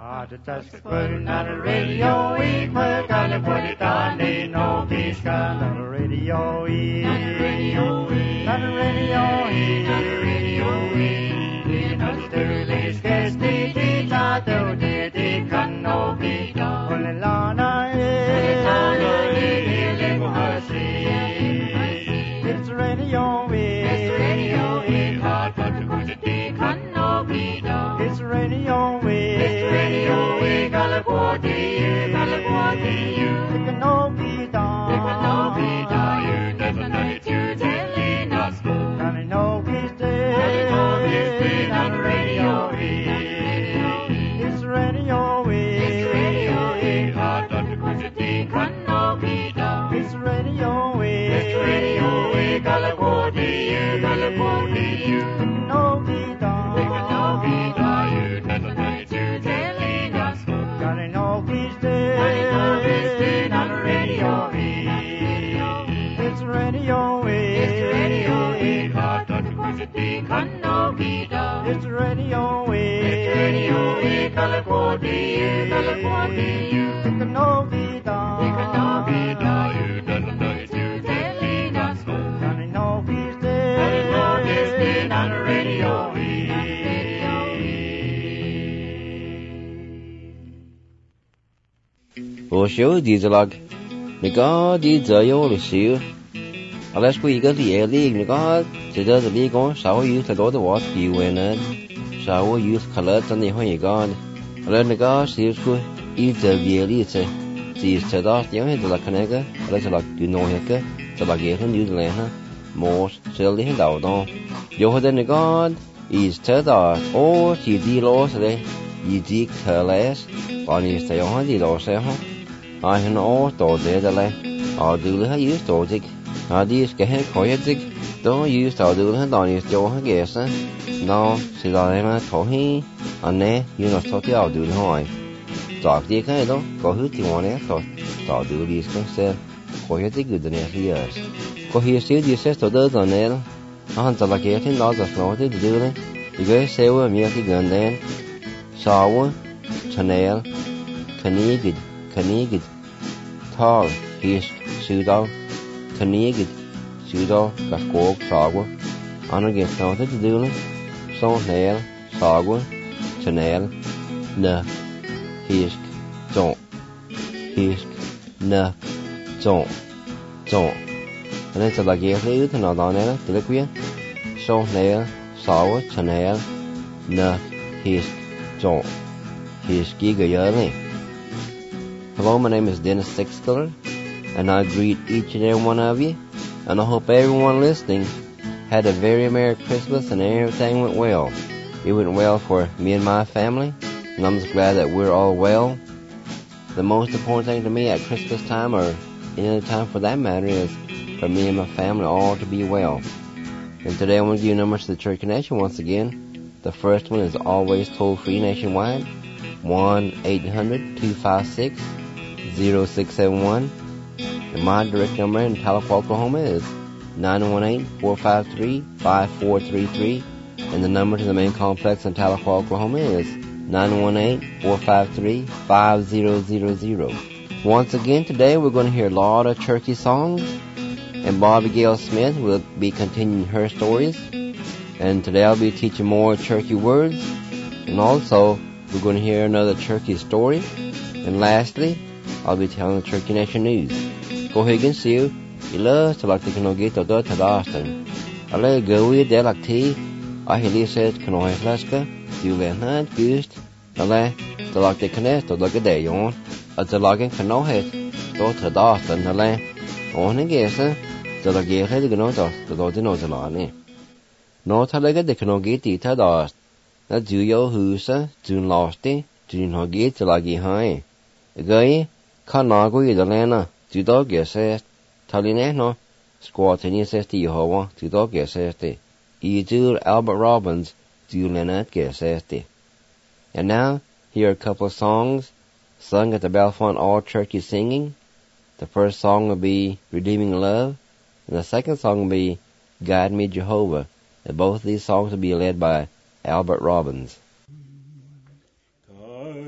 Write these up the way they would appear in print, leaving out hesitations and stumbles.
the task put not a radio we put on the put it on the no peace not a radio we not a radio we not a radio we not a radio we not a sterling case the teacher do the can no be done only lana it's radio we it's radio we hard but the put it can no be done it's radio we California, it can no be done. It can no be done. You never know it. You telling us more. And I know he's dead. And I know he's dead on the radio. It's radio. It's radio. Hard on the quantity can no be done. It's radio. It's radio. California, California, it can no be done. It can no be done. You never know it. You telling us more. I know he's dead. I know he's dead on the radio. It's radio. It's radio. Hard on the quantity can no be done. It's radio. It's radio. California, California, it can no be done. It can no be done. You don't know it. You telling us more. I know he's dead. I know he's dead on the radio. Ô số đi giờ lắc, người có đi giờ yêu lịch sử, à lẽ cái cái gì ấy người có chỉ giờ đi có sáu yêu thay đổi từ gì vậy nè, sáu yêu color cho nên hơi có, à lẽ người có sử cái yêu giờ về đi chứ, chỉ giờ đó tiếng hay là cái này cái, à lẽ giờ là từ nồi cái, giờ là cái hơn yêu này ha, một giờ đi đầu đó, giờ hồi người có ý giờ đó, ô chỉ đi lo rồi, ý đi colors, còn ý giờ hơn đi lo sao ha. I know to the delay. I'll do the use to dig. I dis get head coyatic. Don't use to do the donny Joe guess. No, see that to he. And ne, you know, so I'll do the high. Talk the kind of go who you want it. So do these concern. Coyatic good the next years. Go here, see the sister does on there. Until I get in lots of floated to do it. You guys say we're merely gun then. Sour, Chanel, Canigid. Canigid, tall, hisk, pseudo, Canigid, pseudo, gascog, sagwa, and again counted to do it, so nail, sagwa, Chanel, na, hisk, don't, hisk, na, don't, and then to like a little to not on it, to look with so nail, sagwa, Chanel, na, hisk, don't, hisk, giga yearly. Hello, my name is Dennis Sixkiller, and I greet each and every one of you, and I hope everyone listening had a very Merry Christmas and everything went well. It went well for me and my family, and I'm just glad that we're all well. The most important thing to me at Christmas time, or any time for that matter, is for me and my family all to be well. And today I want to give you numbers to the Church Connection once again. The first one is always toll-free nationwide, 1-800-256 0671, and my direct number in Tahlequah, Oklahoma is 918-453-5433, and the number to the main complex in Tahlequah, Oklahoma is 918-453-5000. Once again, today we're going to hear a lot of churchy songs, and Bobby Gail Smith will be continuing her stories, and today I'll be teaching more churchy words, and also we're going to hear another churchy story, and lastly, I'll be telling the Church Nation news. Go Higgins, see you. You love to like the canoe get to Austin. I let go with the like tea. I hear said canoe flaska. You let hand goose. I let the like the canoe to look a day on. At the logging canoe head. Go to Austin. I let on and guess. The like a head canoe to the Lord knows a lot. No, tell like the canoe get it to Austin. That do your who's June lost it. June ho get to like high. Guy. Kan nago I Lena, du dog says, Taline no, squat and says to Jehovah, du dog says te. Do Albert Robbins, do Leonard says te. And now, here are a couple of songs sung at the Bellefonte All Church Singing. The first song will be Redeeming Love, and the second song will be Guide Me Jehovah. And both of these songs will be led by Albert Robbins. Kind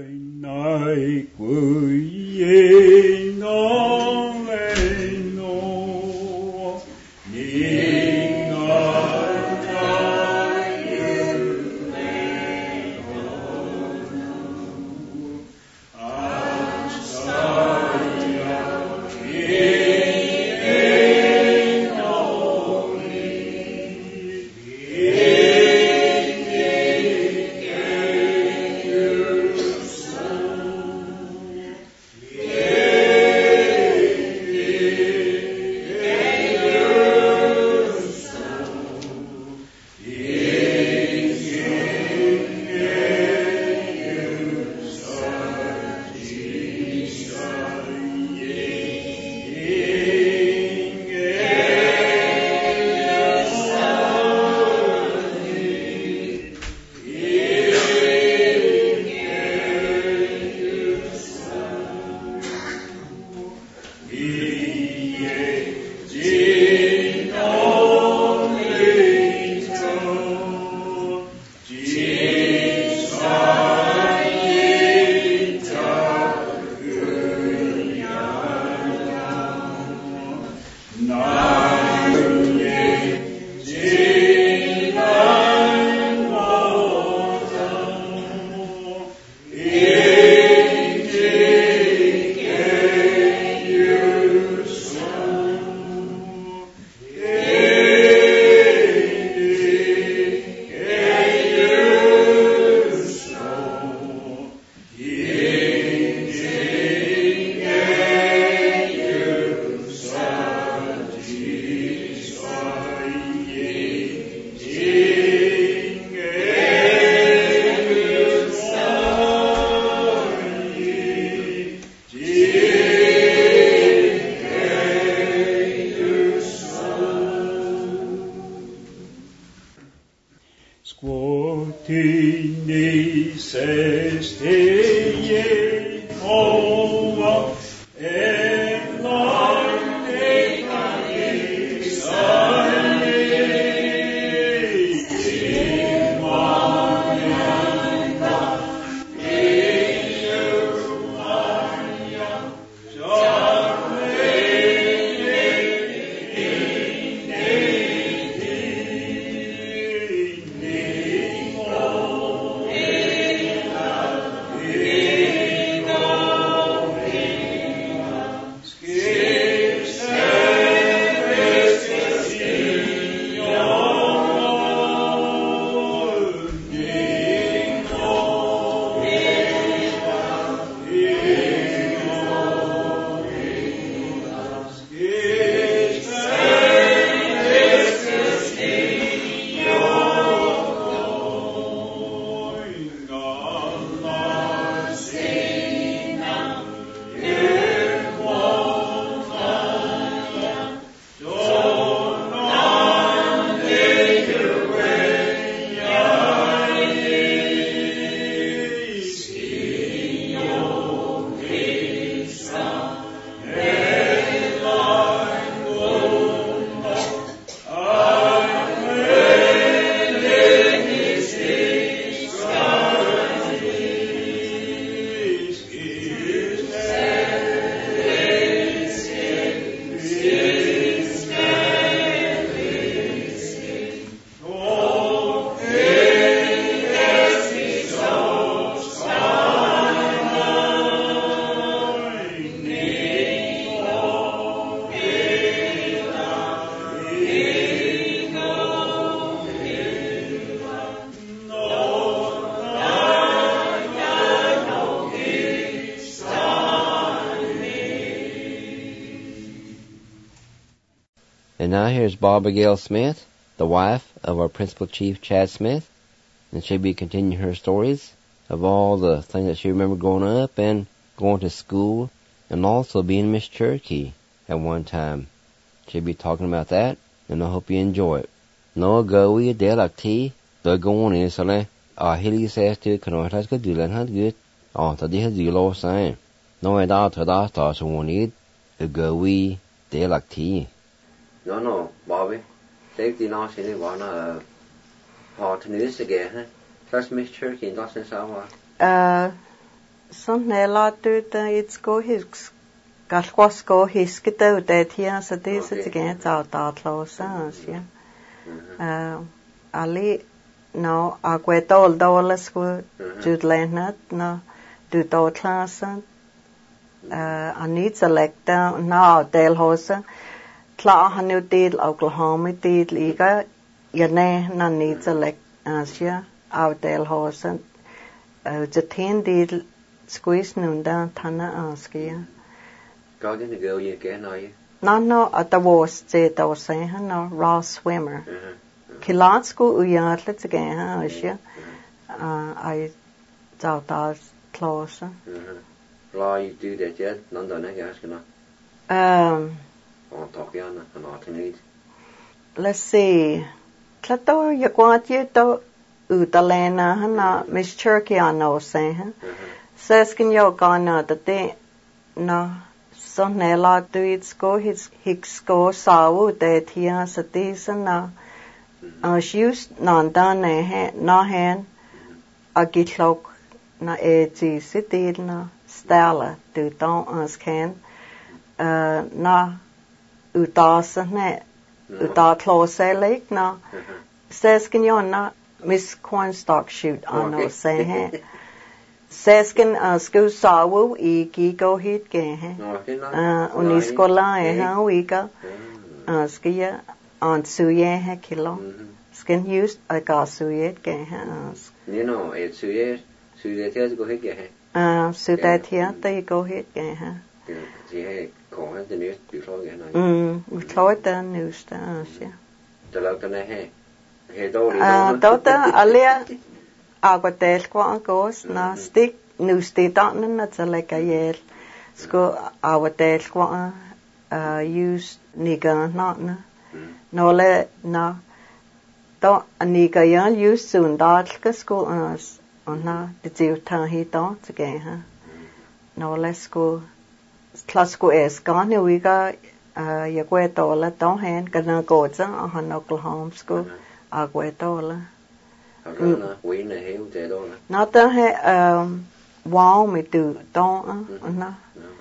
And now here's Barbara Gail Smith, the wife of our Principal Chief Chad Smith, and she'll be continuing her stories of all the things that she remembered growing up and going to school and also being Miss Cherokee at one time. She'll be talking about that, and I hope you enjoy it. No go we delak tea, the going in so hilly says to Canotas could do that good. Oh, the dear do low sign. No, I doubt that starts one need the go we delak tea. No, Bobby. Take the last in one part news again. That's Miss Cherokee, that's in Sawa. Sånn la du det i sko hus galquasco hiskete det hier så det så det gæt der closer ja. Ali no aquetol dollars ku jutlenat no du dot klassen anit selecta no del hosa klar han jo del Oklahoma del iga jane na nit select asia av del hosa jatin del squeeze nunda thana askia Có cái này girl gì kẻ nói no at the was te to say no raw swimmer kilat school uyat let's again ha asia I doubt that close lo you do that yet none done cái cái nó on talk ya nó thành let's see klato ya kwat to utalena hana Miss Turkiano say ha says can yo gonna the no so nela do go his go saw that here sa na shoes non done he no hen a gitlok na e city na stella do don as can na utas ne uta close lake na says can you na Miss Cornstalk shoot on no say he says can school saw I go hit ke he uniskola ha wika skia on suye he kilo skin used I got suye ke ha you know it's suye there's go hit ke he so that here they go hit ke ha chỉ hay có cái news bị lo cái này we thought the news ta yeah từ lâu tới này he đâu đi đâu ta alia agotel kwa gos na stick news ti ta na tsale ka yel sko agotel kwa use niga na no le na to niga yan use soon da ka sko na de jiu ta hi to tge ha no le sko class ko es gone we ga ya kwe to la to hen ka na ko cha han Oklahoma sko agwe to la we này hiểu thế đâu nè nó tới hệ wow mình từ to nó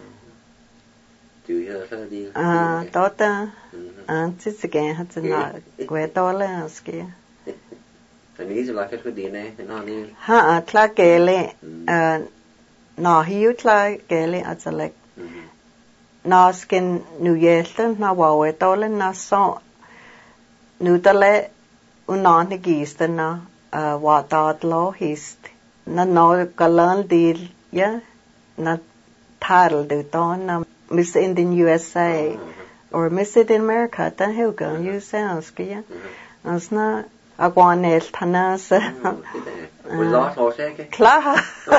từ giờ sao đi to ta chỉ cái hết là quay to là cái anh nghĩ là cái đi này nó đi ha là cái lệ nó hiểu là cái lệ ở chỗ lệ nó skin New Year nó vào quay to lên nó so New ta lệ unon thì gist nó watat lo hist na no kalan deal ya na title de ton na Miss Indian USA or Miss Indian America ta heu ga you sounds kia asna agwanel thanas lot ho se ke klar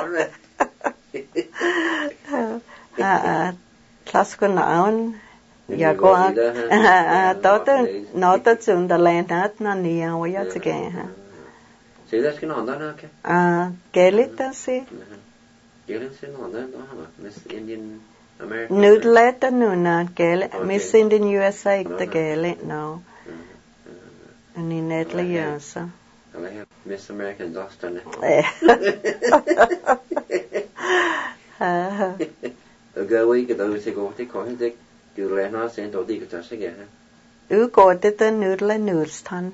class ko naun ya ko to no to chung the land na nia wa ya tge ha Sẽ là cái nón đó nè cái lít đó xí. Cái lít xí nón đó hả? Miss Indian America. Nude letter nu na cái lít Miss Indian USA the cái lít no. Anh net là gì sao? Miss American Dustin. Cái cái đầu sẽ có cái con cái từ lại nó sẽ đầu đi cái chắc sẽ cái ha. Có cái nude là nude tan.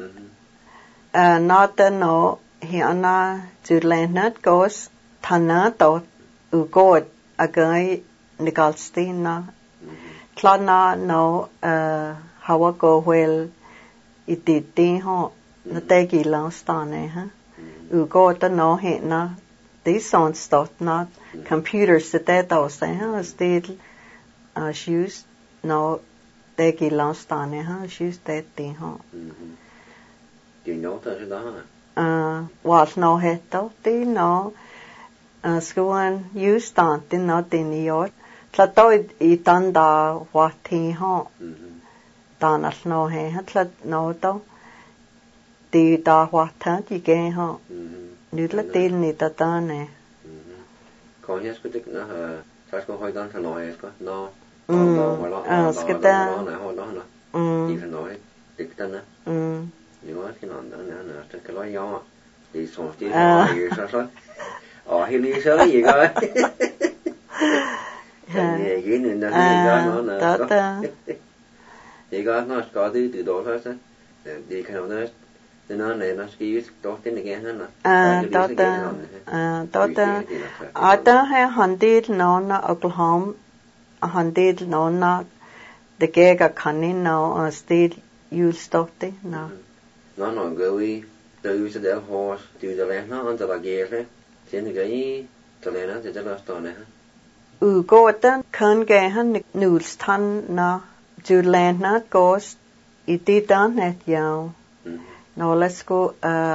Nó tên nó hiện na chữ lên nát gos thana to god agai Nicholstein na klana no hawa go well ititi ho na te ki lang stane ha god ta no hiện na tí son stot na computer se te to se ha still shoes no te ki lang stane ha shoes te ti ho Do you know that đó was no heto ti no skuan you start tin no tin New York tla toi I tan da wa thi ho tan as no he tla no to ti da wa tha ti ge ho nu la tin ni ta ta ne còn yes có nó sao có hơi tan thằng nói có nó skata đi thằng nói tích tan á nhưng mà cái nón đó nè cái lối gió thì xong thì sao Hi lý sớ gì coi. Nghe cái nên nó nó nó. Thì nó có từ đó thôi. Thì cái nó này nó ski tốt thế này cái hả nó. Ở đó hay handid nó Oklahoma handid nó the gega canin nó state use tốt thế nó. Nó nói gửi từ sẽ del horse từ the land nó on the lagere. Sen cái the land nó sẽ là stone ha. Go tan kan ge han nuls tan na ju land na goes iti tan net yao. No let's go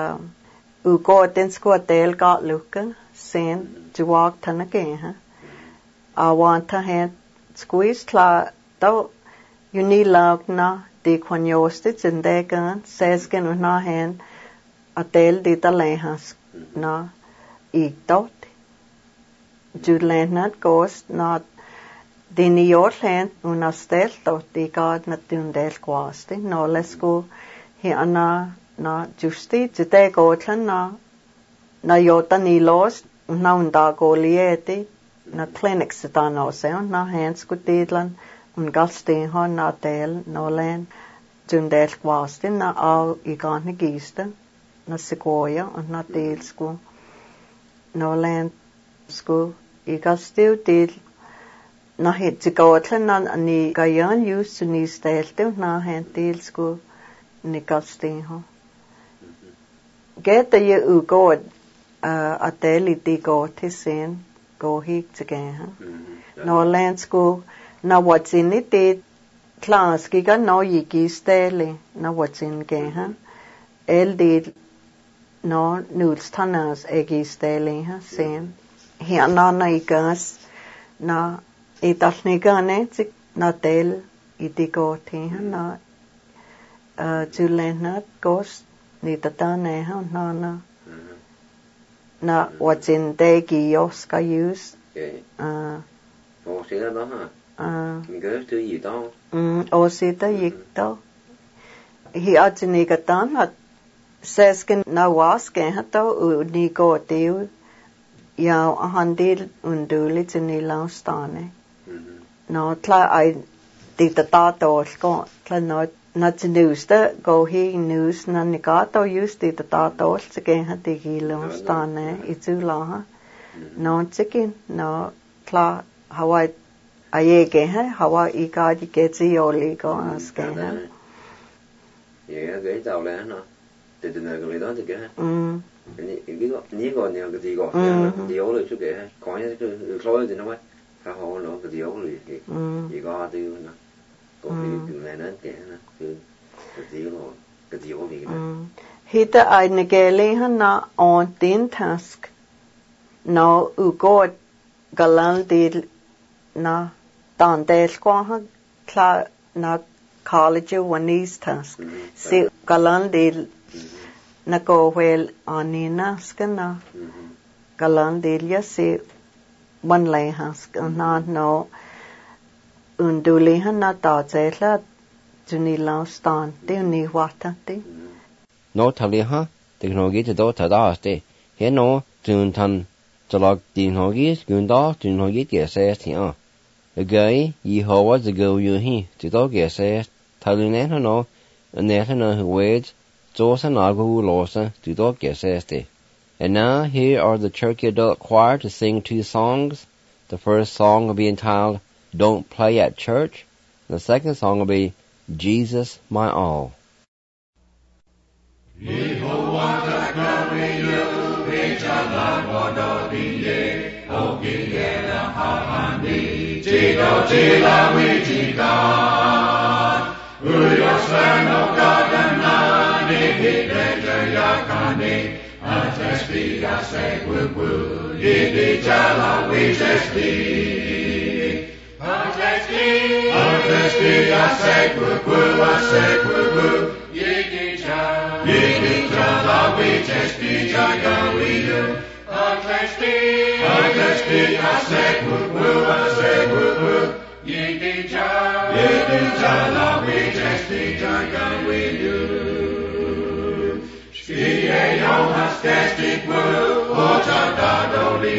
go tan sko tel ka luka sen ju walk tan again ha. I want to hand squeeze kla do you need love na de kwanyostit in de gan says gen na hand a tel de ta le has na I dot Juland not goes not the New York land una stel dot the god not dun del quasti no let's go here na justi jite go na yota ni lost na unda go lieti na clinics ta no se na hands go tidlan un galste hon na del no land dun del quasti na au I gan ni gista na sequoia und na del school no land school I got still did na hit to go na ni gayan used to ni style na hand deal school ni got stay ho get the you go a daily di go tisin go hik again no land school na what's in it did class ki ga no yi style na what's in ge ha el did no nuls tanas egi style ha same here na igas na italnigane na tel itigo the na julenat gos ni tatane ha na what's in degi yoska use o sẽ đó ha mình thứ gì đó o sẽ ta yik đó hi atni gatan hat sesken na waske hato ni go tiu ya handil unduli tni laustane no tla I di ta to ko tla no na news da go hi news na ni ka to use di ta to ke ha di hi laustane itu la ha no chicken no tla hawa aye ke ha hawa I ka di ke ti oli ko aske ha ye ge tao le no từ từ này người đó thì cái ní còn nhiều cái gì còn cái gì ấu rồi chút cái có những cái lối thì nó mới khá hồ nữa cái gì ấu rồi thì có tiêu nó có cái này nó cái gì ấu thì hi ta ai ne gele han na on tin task no go galan de na tan de kwa ha kla na college one is task se galan de na go well anina skana galan delia se one lay has na no unduli han na ta chela juni laustan te ni wata te no thali ha technology te do ta da te he no tun tan jalog technology gun da technology ke se ti a the guy yi ho was the go you he te do ke se thali ne no ne no wage Josan Agu Losa to dog este. And now here are the Cherokee Adult Choir to sing two songs. The first song will be entitled Don't Play at Church. The second song will be Jesus My All. Atesti a sequu, yidi jala wijesti. Atesti a sequu, yidi jala wijesti jaga wiyu. Atesti a sequu, yidi jala wijesti jaga wiyu. Skie Johannes Gestik Wu, Ota Dadoli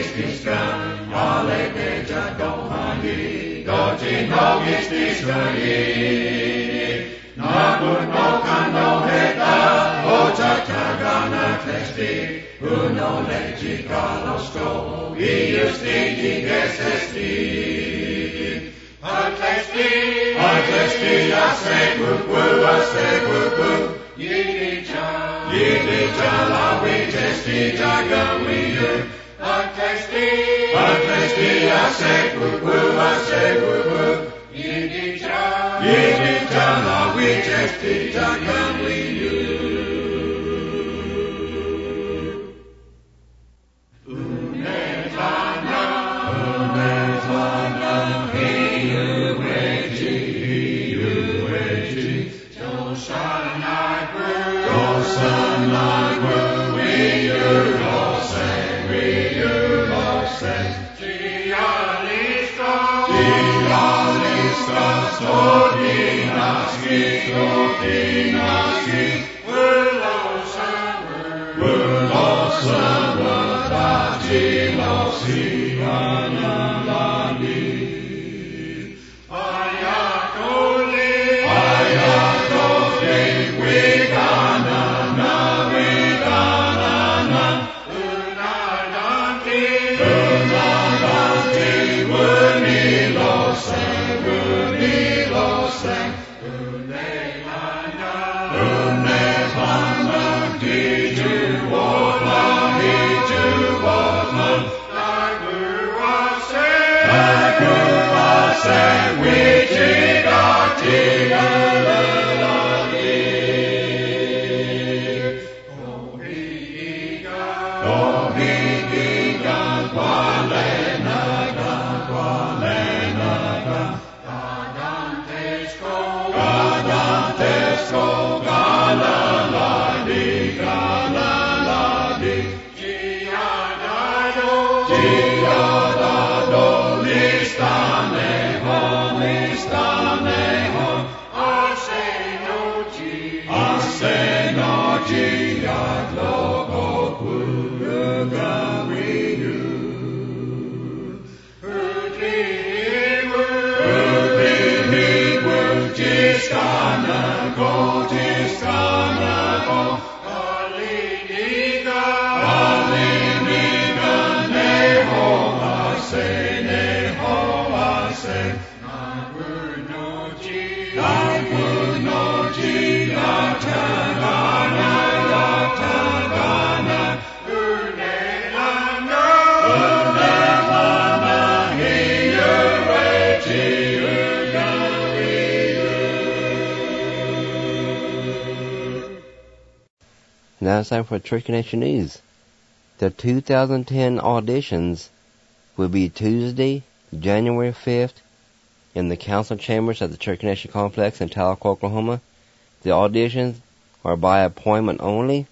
Now it's time for Church Connection News. The 2010 auditions will be Tuesday, January 5th, in the council chambers at the Church Connection Complex in Tahlequah, Oklahoma. The auditions are by appointment only,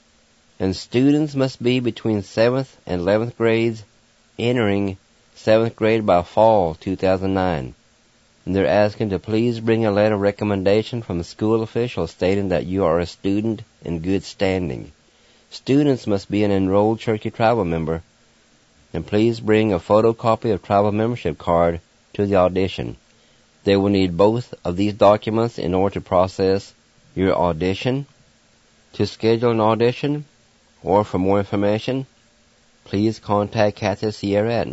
and students must be between 7th and 11th grades, entering 7th grade by fall 2009. And they're asking to please bring a letter of recommendation from the school officials stating that you are a student in good standing. Students must be an enrolled Cherokee Tribal member, and please bring a photocopy of tribal membership card to the audition. They will need both of these documents in order to process your audition. To schedule an audition or for more information, please contact Kathy Sierra at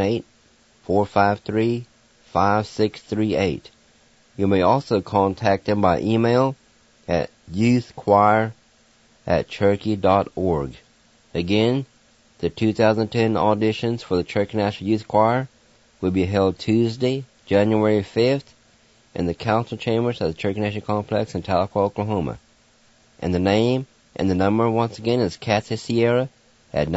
918-453-5638. You may also contact them by email at youthchoir@cherokee.org. Again, the 2010 auditions for the Cherokee National Youth Choir will be held Tuesday, January 5th, in the council chambers at the Cherokee National Complex in Tahlequah, Oklahoma. And the name and the number once again is Kathy Sierra at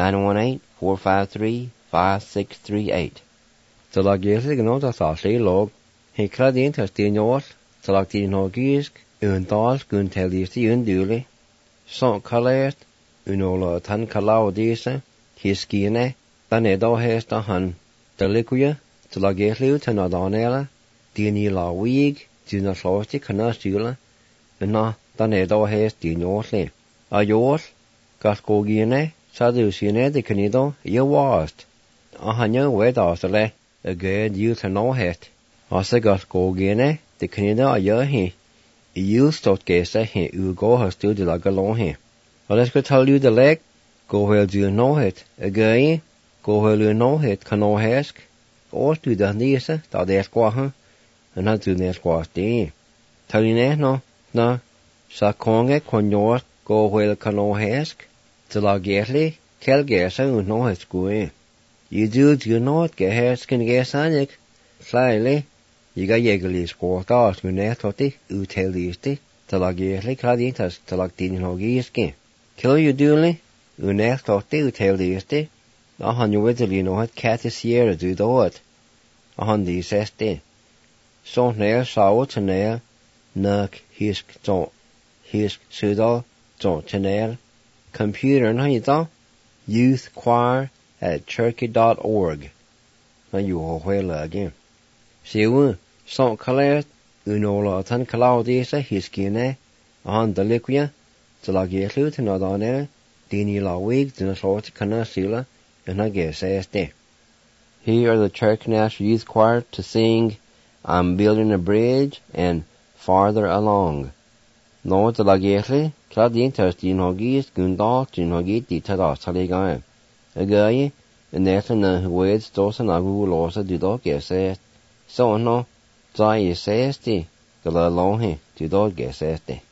918-453-5638. Så lag Jesus gnått av saslig låg. Hekla din til stinjås, så lag din hågisk, undals gunteliste unduli. Sånn kalert, unola tan kalao dise, hiskine, dan edo hesta han. Delikuya, så lag Jesus til nadanela, din I la wig, dina slåsti kana stula, na dan edo hest dinjåsli. Ajås, gaskogine, sadusine de kanido, I wast. Ahanya wedastale, a good youth and no het. Asa got go gene, the Canada a he. You stot gesa he, you go has to the lag alone he. Well, let's go tell you the leg, go where you know it. Again, go where you know it, can no ask. Or to the nisa, that they squaw, and not to the squaw day. Tell you no, sa konge kon your go where can no ask. The lag getly, kel gesa, you know it's going. You do know it, get ask and guess on it. Slyly. You got yegli sport out, you net totty, you tell these tea, the lagierly claditas, the lactin hogiski. Kill you duly, you net totty, you tell these tea. A hun you wittily know it, cat is here, do do it. A hun these says tea. So nair, sour to nair, nuck, hisk, don't, hisk, sudal, don't to nair. Computer and honey, youthchoir@cherokee.org. Now you will whale again. Siwu, son kalert, unola tan kalaudisa hiskine, on the liquia, the lagieslu to nodane, dini la wig, the sort kana sila, and I guess este. Here are the Church National Youth Choir to sing I'm Building a Bridge and Farther Along. No the lagiesli, cladin testin hogis, gundal, tin hogit, ditata saligae. A guy, and there's an words, those and agu losa do dog guess it. So no, Zai says the alone he, do dog guess este.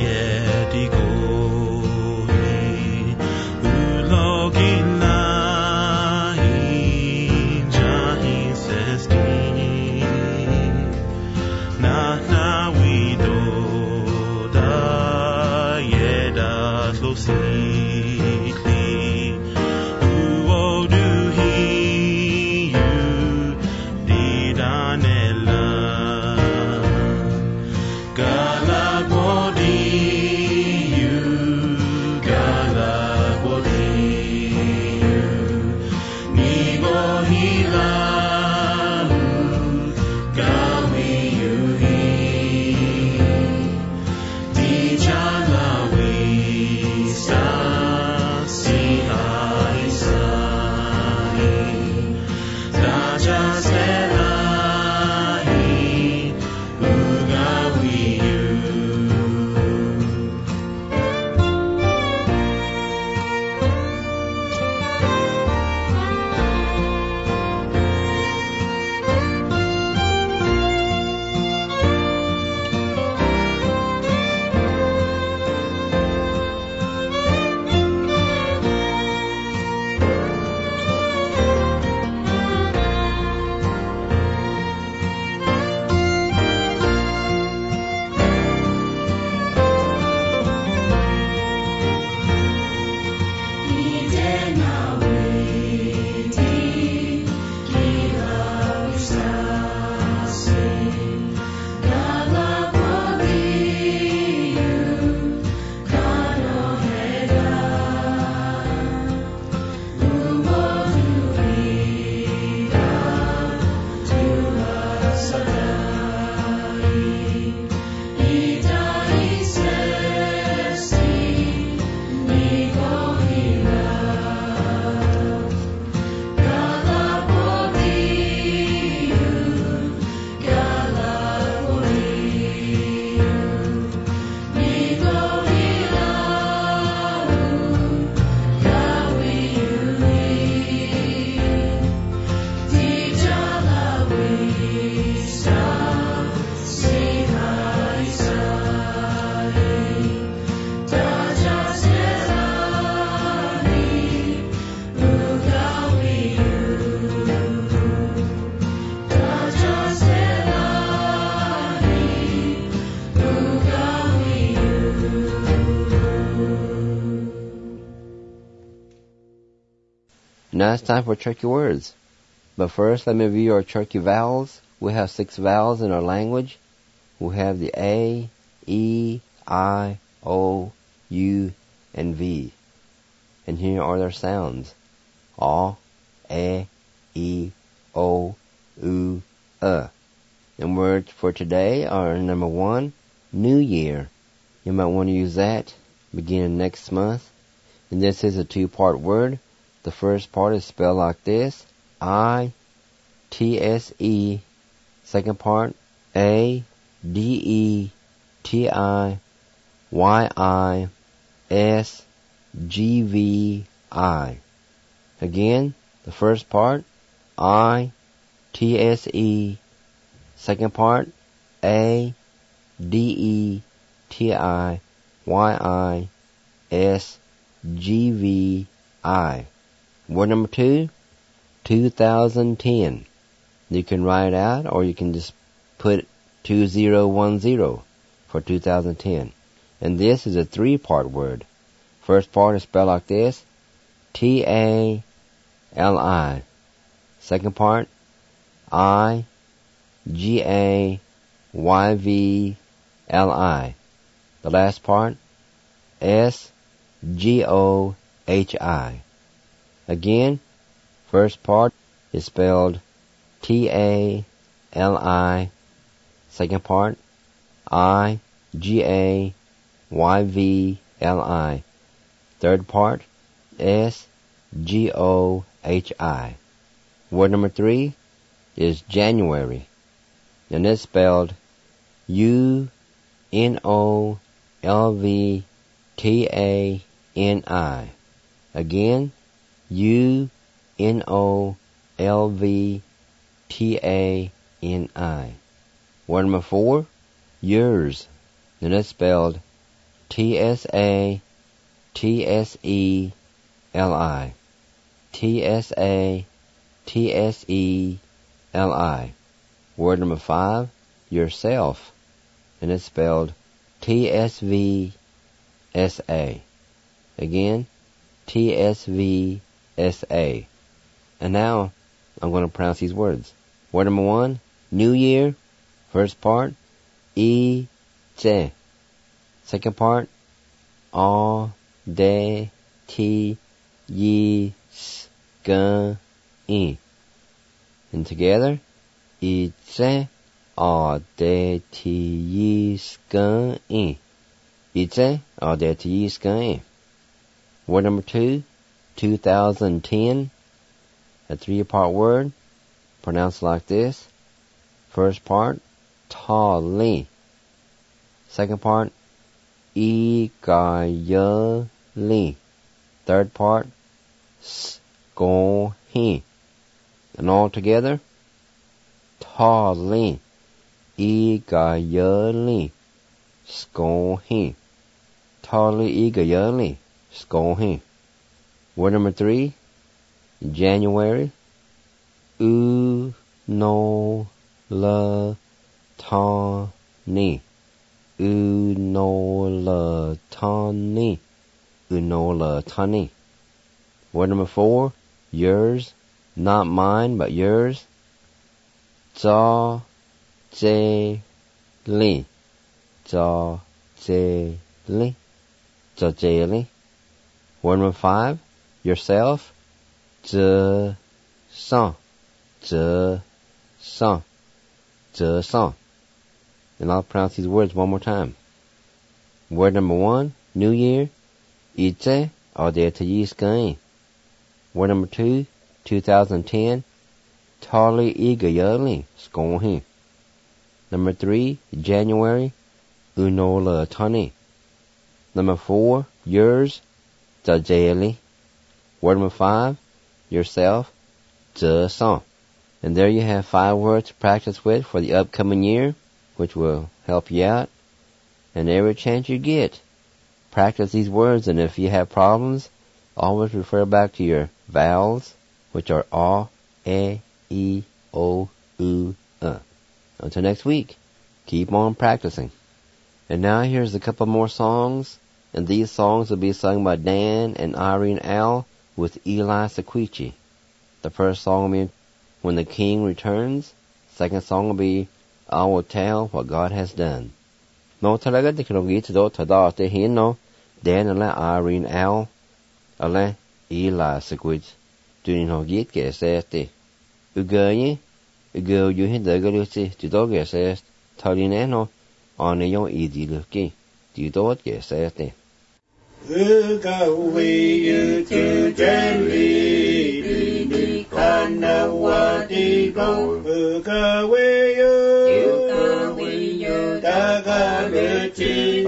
Now it's time for Cherokee words. But first, let me review our Cherokee vowels. We have 6 vowels in our language. We have the A, E, I, O, U, and V. And here are their sounds. A, E, O, U, And words for today are number 1, New Year. You might want to use that beginning next month. And this is a 2-part word. The first part is spelled like this: I-T-S-E. Second part, A-D-E-T-I-Y-I-S-G-V-I. Again, the first part, I-T-S-E. Second part, A-D-E-T-I-Y-I-S-G-V-I. Word number 2, 2010. You can write it out, or you can just put 2010 for 2010. And this is a 3-part word. First part is spelled like this: T-A-L-I. Second part, I-G-A-Y-V-L-I. The last part, S-G-O-H-I. Again, first part is spelled T-A-L-I. Second part, I-G-A-Y-V-L-I. Third part, S-G-O-H-I. Word number 3 is January. And it's spelled U-N-O-L-V-T-A-N-I. Again, U-N-O-L-V-T-A-N-I. Word number 4, Yours. And it's spelled T-S-A-T-S-E-L-I. T-S-A-T-S-E-L-I. Word number 5, yourself. And it's spelled T-S-V-S-A. Again, T-S-V-S-A. And now, I'm going to pronounce these words. Word number 1, New Year. First part, I-Che. Second part, A-D-T-Y-S-K-I. And together, I-Che, A-D-T-Y-S-K-I. I-Che, A-D-T-Y-S-K-I. Word number 2, 2010. A 3-part word, pronounced like this. First part, Ta-li. Second part, I-Ga-ya-li. Third part, S-Go-hi. And all together, Ta-li, I-Ga-ya-li, S-Go-hi. Ta-li, I-Ga-ya-li, S-Go-hi. Word number 3, January. U-no-la-ta-ni. U-no-la-ta-ni. U-no-la-ta-ni. Word number 4, yours. Not mine, but yours. Ja-je-li. Ja-je-li. Ja-je-li. Word number 5, yourself. Je-san. Je-san. Je-san. And I'll pronounce these words one more time. Word number 1, New Year. I-Che, A-D-T-Y-S-K-I. Word number 2, 2010. Ta-li, I-Ga-ya-li, S-Go-hi. Number 3, January. U-no-la-ta-ni. Number 4, yours. Ja-je-li. Word number 5, yourself. Je-san. And there you have 5 words to practice with for the upcoming year, which will help you out. And every chance you get, practice these words. And if you have problems, always refer back to your vowels, which are A, E, I, O, U, E. Until next week, keep on practicing. And now here's a couple more songs. And these songs will be sung by Dan and Irene Al with Eli Sequici. The first song will be When the King Returns. Second song will be I Will Tell What God Has Done. No talaga di kilongi to tada te hino Dan ala Irene Al ala Eli Sequici. Tunin ho git ke sete. Ugaye ugo yu hin daga lusi to dog ke sete. Talineno on yon idi luki. Do dot ke sete. Ugawe you to jelly, Kanawati go, Ugawe you, Dagaluti,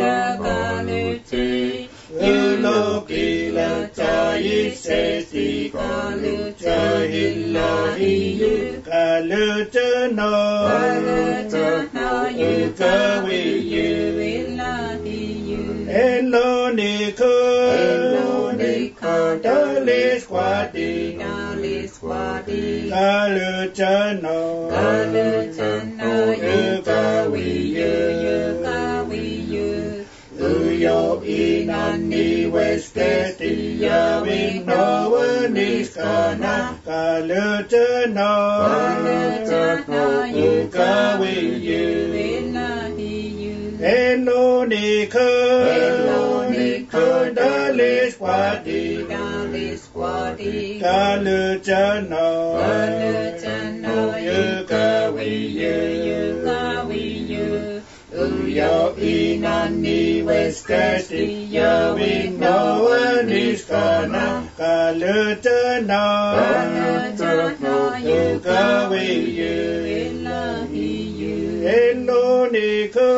Ulokila Tayi Sesi, Kalujahilahi, Kalutano, Ugawe you, Eloniko, Dali Squadi, Kalutano, Ugawiyu, Uyo inani westeti, Yawin no niskana, Kalutano, Ugawiyu, Eloniko, Dali Squadi, Kalutano, Ugawiyu, Uyo inani westeti, Yawin no niskana, Kalutano, Ugawiyu, Eloniko,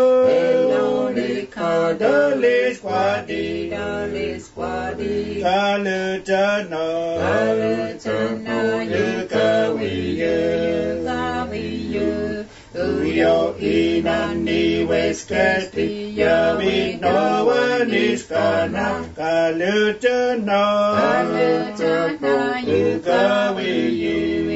Dali Squadi, Kalutano, Ugawiyu, yo inani weskesti ya we no one is gonna kalutana you go with you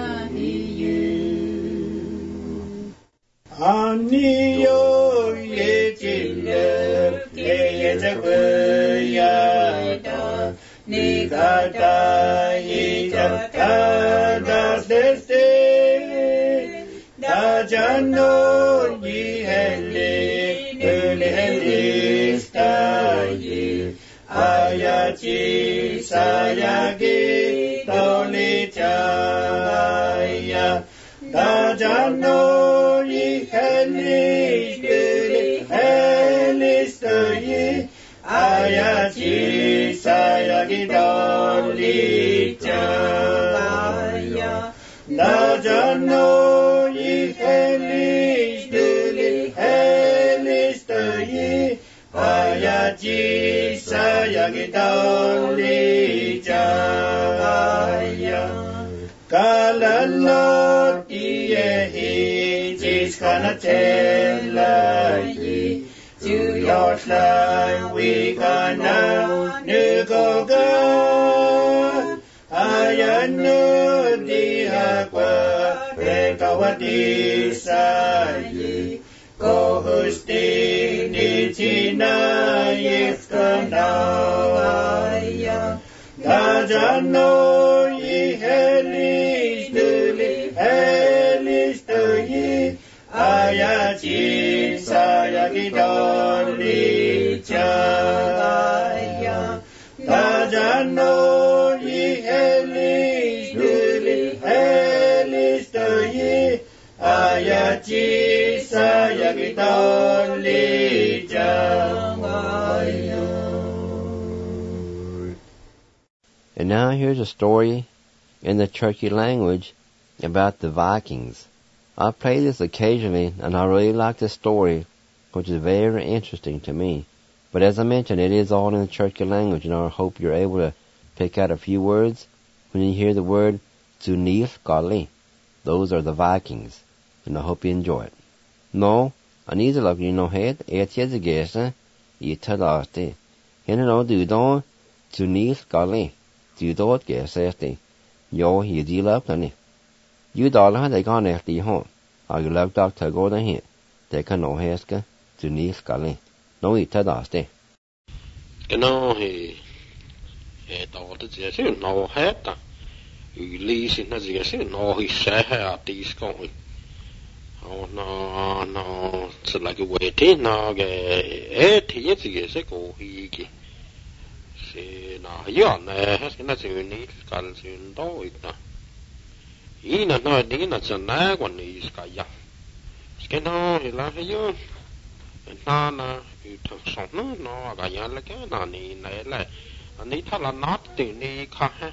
ani yo ye jille ye je ya da ni ga da ye ja da se da jano ye hele sta ye ayachi sayagi toli chaya da jano ye hele sta ye ayachi sayagi toli chaya da jano ye hele sta ye ayachi sayagi toli chaya kalalo ye is gonna tell ye to your fly we gonna go ayano di aqua rekawati sayi ko husti ni china yeskanaya dajano ye helis ye ayachi sayagi doli chaya dajano ye helis ye ayachi sayagi doli chaya. And now here's a story in the Cherokee language about the Vikings. I play this occasionally, and I really like this story, which is very interesting to me. But as I mentioned, it is all in the Cherokee language, and I hope you're able to pick out a few words when you hear the word Zunil Gali. Those are the Vikings, and I hope you enjoy it. No, I need to look you know head, it's a guess, you tell us the. You know, do don't Zunil Gali. Do don't guess it. Yo, you deal up, honey. You dollar they gone after you home. I love Dr. Gordon here. They can no heska to Neil Scully. No eat that us there. No, he thought it's yes, no hat. You leasing as yes, no, he said at these going. Oh, no, it's like a waiting now. Yes, yes, go he. See, now, you're there, has not you need skulls in do it. Ina no dina sana quan is kaya. Skeno ila hayo. Na you took some no kaya la ke na ni na la. Ani thala not to ni ka ha.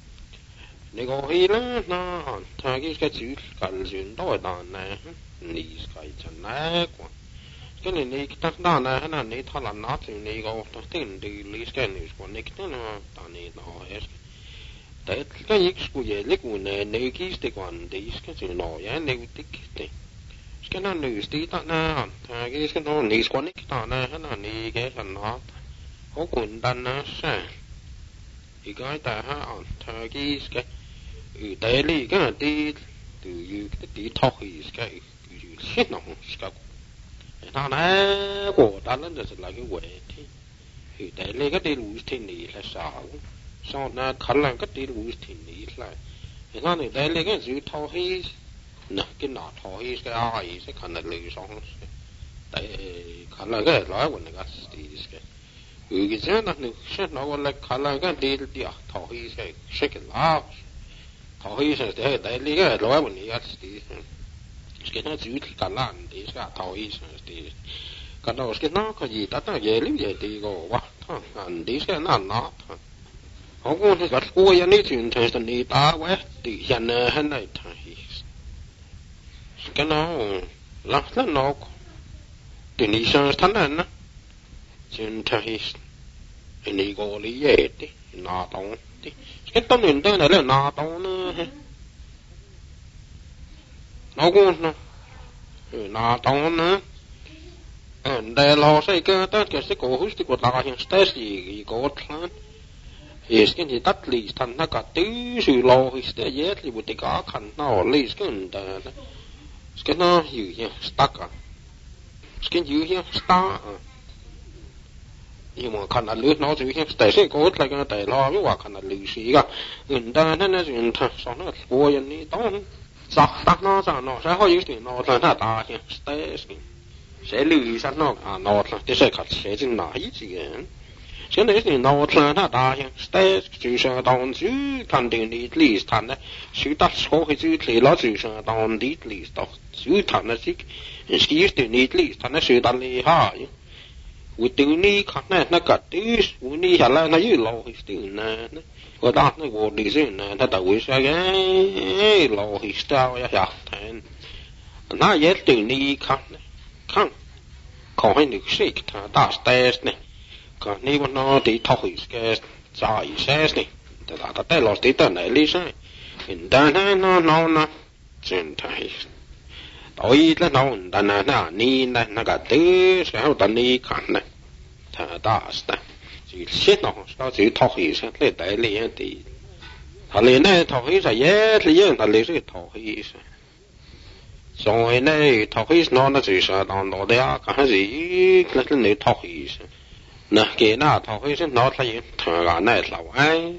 Ni go hila na ta ki ska chu kal jun do da na ni skai chana kwa. Skeno ni ta da na na ni thala not to ni go to tin di li ska ni kwa ni ta na ta ni no es. Đấy cái gì cũng vậy, lấy cuốn này nếu ký thì còn đấy cái chuyện nổi á nếu tích thì cái nó nữ tí ta na, cái nó nếu quan nick ta na, cái nó nếu cái phần nó có cuốn đan na sa, thì cái ta ha, cái đấy lý cái là tí từ cái tí thọ thì cái shit nó cái nó na của ta lên là cái quệ thì đấy lý cái tí lùi thì này là sao? Sau na khẩn là cái tí lùi thì ní lại thì nó này đây là cái chữ thọ hi nè cái nọ thọ hi cái ai sẽ khẩn là lùi xong tại khẩn là cái nói của nó cái cái cái chữ nó sẽ nó gọi là khẩn là cái tí thọ hi sẽ cái lá thọ hi sẽ để đây là cái nói của nó cái nó chữ cả lan thì sẽ thọ hi sẽ cái đó cái nó có gì ta về lúc về thì có quá anh đi sẽ nó họ cũng thì gặp cô ya ní chuyện thời gian đi ta quá thì hiện nay này thay cái nó lắm lắm nó thì ní sang thằng này nè chuyện thay thì ní có lý gì đi nọ tông đi cái tông nhìn đây là nọ tông nữa nó cũng na tông nữa đây lo xây cái tất cái sự cố hút của ta hiện stress gì có thằng cái gì tắt lì thành nó cả tứ sự lo thì sẽ dễ thì một cái khăn nó lì cái nó gì nhỉ stuck à cái gì nhỉ stuck nhưng mà khăn là lưỡi nó chỉ tại sao có lại cái tại lo với khăn là lưỡi gì cả người ta nó chuyện thật sao nó bùa như này tông sắp tắt nó sao nó sẽ hơi gì nó là ta nhỉ stress sẽ lưỡi sao nó là cái sẽ khát sẽ chừng nào ít gì cái này thì nó là ta nhỉ stress chỉ là tông chứ thành định đi lì thành đấy sự tắt số cái chứ thì nó chỉ là tông đi lì đó chứ thành nó chỉ thì đi lì thành nó sự tắt lì ha u tự ni khát này nó cả tứ u ni hả là nó như lâu thì tự nè có đó nó vô đi chứ nè nó đâu có sao cái lâu thì sao vậy hả thành nó dễ tự ni khát này khát còn hay được xịt thà ta stress này còn nếu nó thì thôi cái giải stress này ta tay lo tí tận này lý sai hiện tại nó chuyện thay tối là nó đàn na ni na cái thứ sao đàn ni khăn này thà ta sta chỉ xét nó sao chỉ thôi sao lấy đại liền thì thà liền này thôi sao dễ liền thà liền sẽ thôi rồi này thôi nó chỉ sao nó đấy cái gì là cái này thôi nè cái nào thôi nó là thà cái này là ai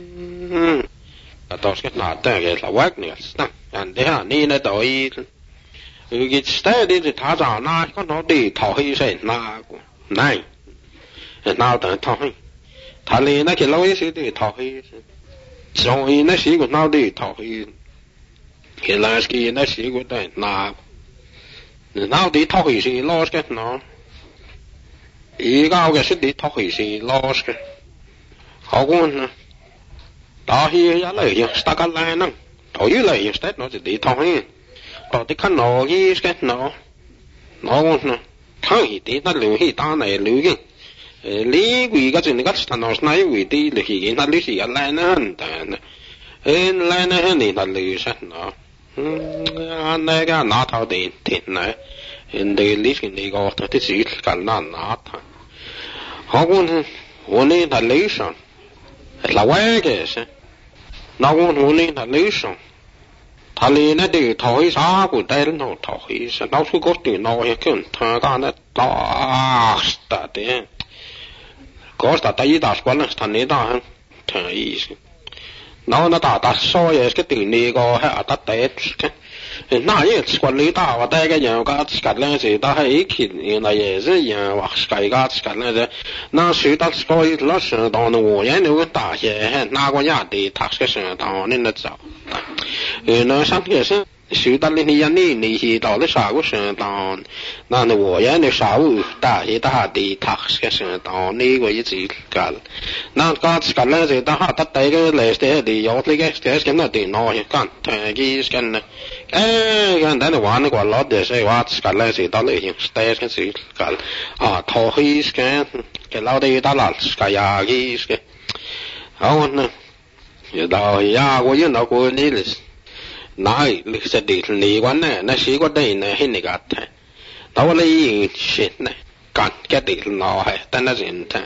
đó cái nào cái là quát này anh đấy ni này tối cái state thì thả ra na có nó đi thôi sẽ na này nào tận thôi thả lên nó cái lối sẽ đi thôi rồi nó sẽ của nó đi thôi cái là cái nó sẽ của đây na nào đi thôi sẽ lo cái nó ý cao cái sẽ đi thôi sẽ lo cái họ cũng đó thì giá lợi hiện ta cái này năng thôi lợi hiện state nó sẽ đi thôi còn cái khăn nó cái nó thay thì nó lưu hi ta này lưu cái lý quỷ cái chuyện cái thằng nó nói quỷ đi là thì nó lưu gì lại nữa lại nữa thì nó lưu sát nó anh này cái nó thao tiền tiền này để lý cái này có cái gì cái nó họ cũng hôm nay là lưu sang là quay cái gì nó cũng hôm nay là lưu sang thà liền nó đi thôi sao của đây nó thôi sao nó cứ có tiền nó hay cái thằng ta nó ta đấy có ta tay ta quan là thằng này ta thầy nó ta soi cái tiền này có hay ta tết nãy giờ quản lý ta và đây cái nhà cái lên gì ta hay khi này giờ nhà hoặc cái lên gì nó sự ta coi nó sự đó nó我也有个大些哪个nhà đi thắc cái sự đó nên nó找nó sáng cái sự sự ta lên nhà này thì đó là sao cái sự đó那我也有少大些大đi thắc cái sự đó này cái gì cái那cái lên gì ta ta đây cái lấy cái đi有cái nó đi nó cái cái này cái này玩个老的是话个来是到了现在个是个头黑个老的到了个呀个好呢也到呀我有那个你了那你是的你关呢那是个的呢很那个的到了以前呢干个的老还但那人他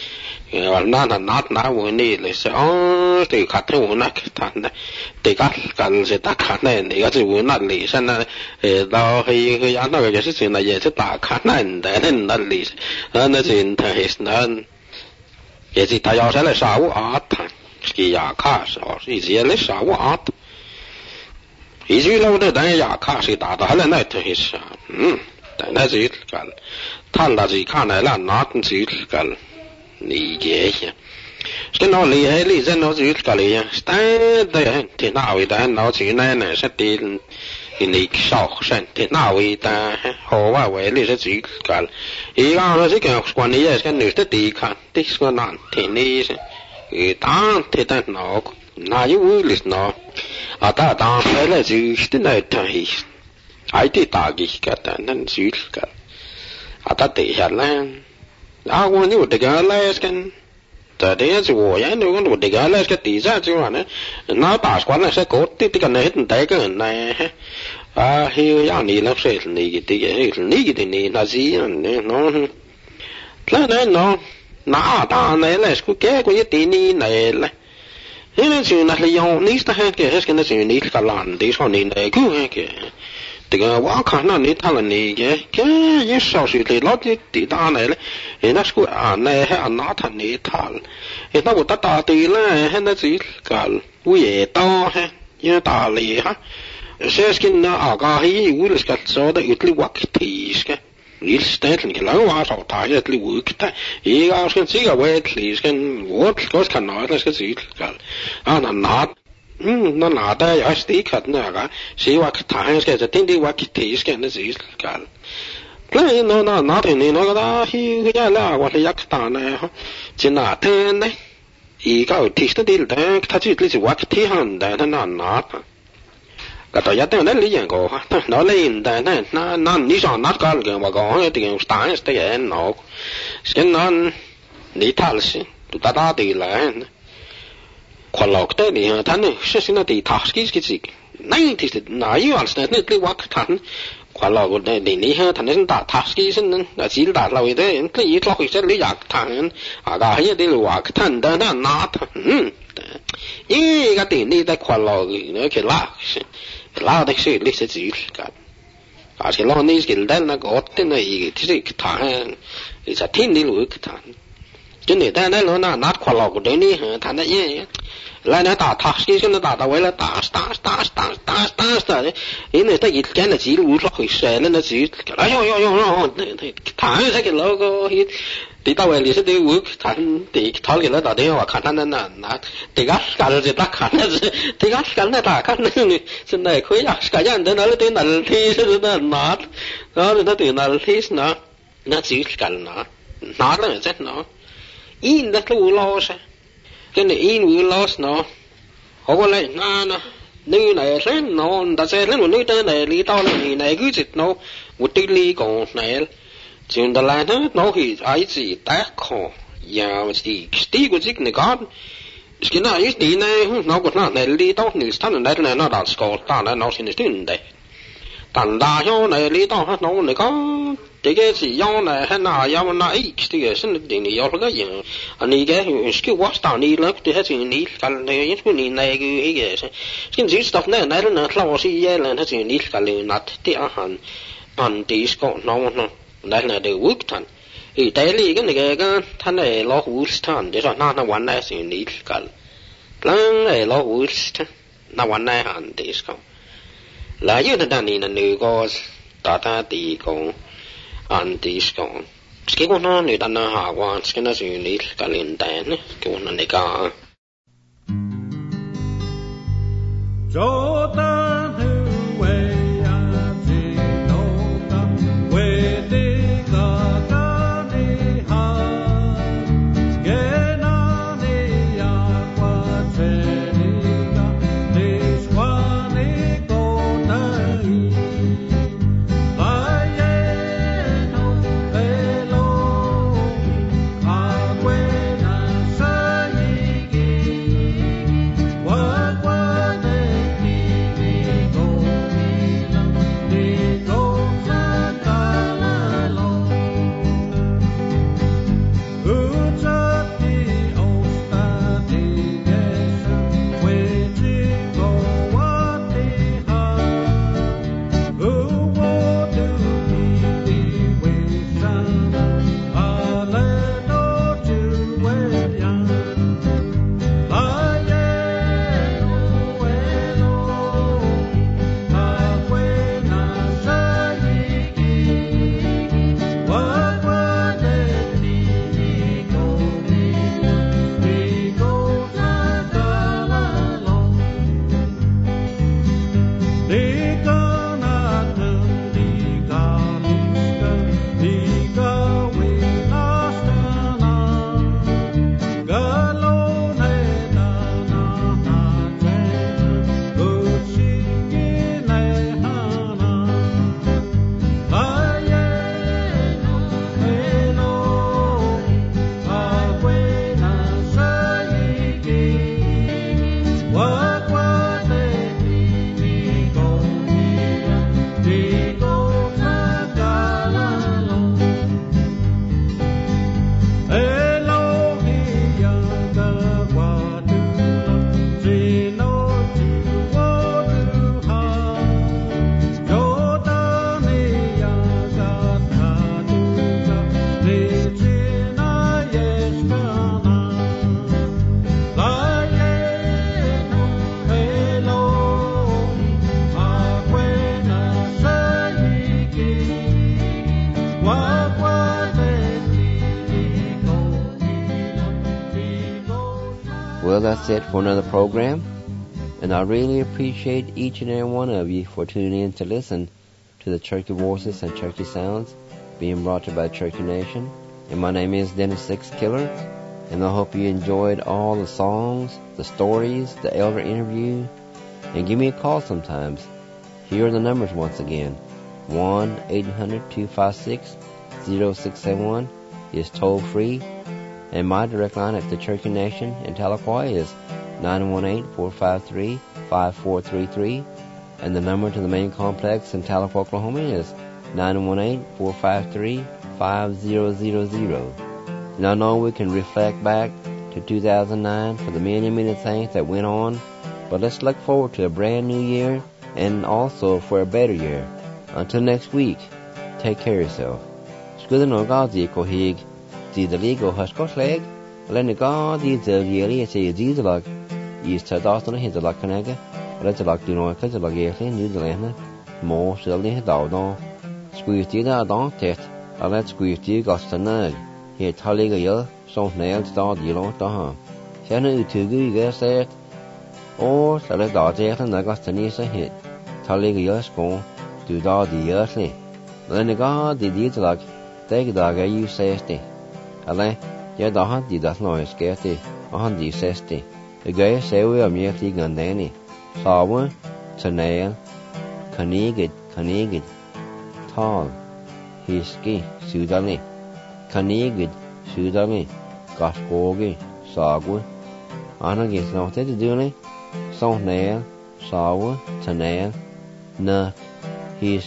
那我呢了是对看着我那他呢对个干是打看呢那个是我那里是那到去安那个就是现在也是打看那那里那是他那也是他要是来杀我啊他给牙卡是哦是直来杀我啊一句老的但牙卡是打到了那他是但那是干他那是看来了那是干理解一下cái nó lý hay lý dân nó chỉ cả lý thì nào vậy ta nó chỉ này sẽ tiền thì lý sau sen thì nào vậy ta họว่าvậy lý sẽ chỉ cả ý nó chỉ cái quan lý cái nữ sẽ đi看ที่ส่วนนั้นที่นี่ta thì ta nóอยู่lý nó ta phải là chỉ cái này thôi ai thì ta cái ta nên chỉ cả ta để hạ là我你这个来跟这的是我也那个我这个来个底下就完了那大关了是搞的这个呢很大个呢 Hiu ya ni lắm sẽ ni cái ni là gì nó là nó nã ta này là sku cái tí ni này là thế nên chuyện là dùng ní ta hay cái cái chuyện ní cả lần đi sau ní này cứ hay cái thì cái quá khả năng ní thằng ní cái những sau sự thì lót tí ta này là thì nó sku này hay nã thằng ní thằng thì nó một ta tí là hay nó chỉ cả vui to hay như ta lì ha sẽ cái nó cái hay vui là cái số đó ít li vắc thì cái Lillstætlen kan lave var så tager et liv ukta. Jeg skal sikkert være et liv, skal vort, godt kan nøje, der skal sige, skal. Når nat, når nat er jeg stik, at den er, se hvad kan tage, skal så den det hvad kan tage, skal den sige, skal. Play når nat er noget der, jeg laver hvad jeg kan tage, til nat den, I går til det der, tager til lidt hvad kan tage han der, den er nat. Cái tôi nhớ tới lý do của nó lên đây này nó lý do nó có cái mà có cái tiền tài cái nó cái nó lý thảo gì tụi ta thì là khoa học đấy thì thằng này sẽ nó thì thảo cái gì này thì nói như vậy này cái quá thằng khoa học đấy thì ní thằng này ta thảo cái gì là chỉ là lâu đấy cái gì lo cái lý giải thằng cái gì đấy là thằng đó nó cái tiền này tại khoa học nó cái là det ser lite dyrt kan. Alltså låt ni skulle denna gott den i till ta det så tin det luk ta. Chứ này ta nói nó nát khoa lọc của đấy ni thằng đấy nhé. Lại nó ta taxi cái nó ta với là ta đấy. Ý này ta ít cái là chỉ luk lọc xe nên nó chỉ ai yo thằng cái logo thì tao về liền sẽ đi work thằng thì tháo cái đó tao đi học khăn nên là thì gắt cả rồi ta khăn thì gắt cả này ta khăn này xin này khối à cả nhà đến nó tới là thi sẽ nó nát đó thì nó từ là thi nó chỉ cả nó nát là chết nó in đó là lo sao cái này in lo nó họ có lại nó nơi này lên nó ta sẽ lên một nơi tới này lý tao là này cứ dịch nó một tí ly còn này chuyện đó là nó thì ai chỉ tác khó và chỉ tí của chiếc này có cái nào ít tí này nó có nó này lý tao thì thằng này nó đã score ta nó xin được tiền đấy thằng đa số này lý tao nó này có cái gì do này hay nào do nó ít cái xin được tiền này do cái gì anh ấy cái watch tao này là cái chuyện này cái này cái này cái gì stuff này nó là gì là cái chuyện này cái này thì anh tí score nó đây là đều quốc thành thì đấy là cái này cái thanh này lo quốc thành để rồi nó vấn đề sự lý cả lăng này lo quốc thành nó vấn đề hẳn để sao là như thế này là người có ta thì còn anh thì còn cái con nó người ta nó hạ quan cái nó sự lý cả liền đàn cái con này cả cho ta về Well, that's it for another program. And I really appreciate each and every one of you for tuning in to listen to the Cherokee Voices and Cherokee Sounds being brought to you by Cherokee Nation. And my name is Dennis Six Killer. And I hope you enjoyed all the songs, the stories, the elder interview. And give me a call sometimes. Here are the numbers once again. 1-800-256-0671 is toll free. And my direct line at the Cherokee Nation in Tahlequah is 918-453-5433. And the number to the main complex in Tahlequah, Oklahoma is 918-453-5000. And I know we can reflect back to 2009 for the many, many things that went on. But let's look forward to a brand new year and also for a better year. Until next week, take care of yourself. Scuda no gazi ko hig, di the ligo huskot leg, len the gazi the yeli say di the log, is to doston his log canaga, let the log do no cause the log yeli, new the lana, more silly dawdon. Squeeze the don test, I let squeeze the gostanag, here taliga yell, so nails dog yellow to Shanna utugu you said, or so let dog and I got the nisa hit, taliga yell scorn. Du da the earthly. Then the God did the like, take dog you safety. Ale, ya da hunt the does no scarcity, on the safety. The guy say we are merely gandani. Sawa, Tanail, Canigid, Tall, Hiski, Sudali, Canigid, Sudali, Goshkogi, Sagwa. Anna gets nothing to do any. So nail, Sawa, Tanail, Nuck. Hisk,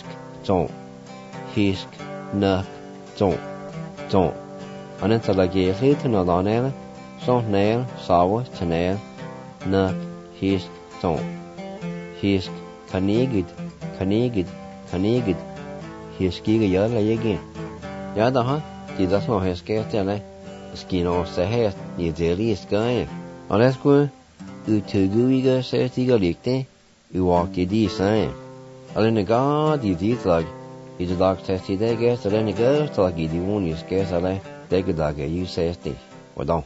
nuck, don't. And it's like a little no nail, so nail, sour, to nail, nuck, hisk, don't. Hisk, canigid, hiskiga yalla again. Yada, huh? Did that's no hisker tell it? Skin off the hair, you daily is going. Unless go, you to go, you go, say, you go, you walk your decent. Alin God, you did like, you the dog testy, they guess, and then the girls like you do one, you scarce, I like, they could dog, you say, well, don't.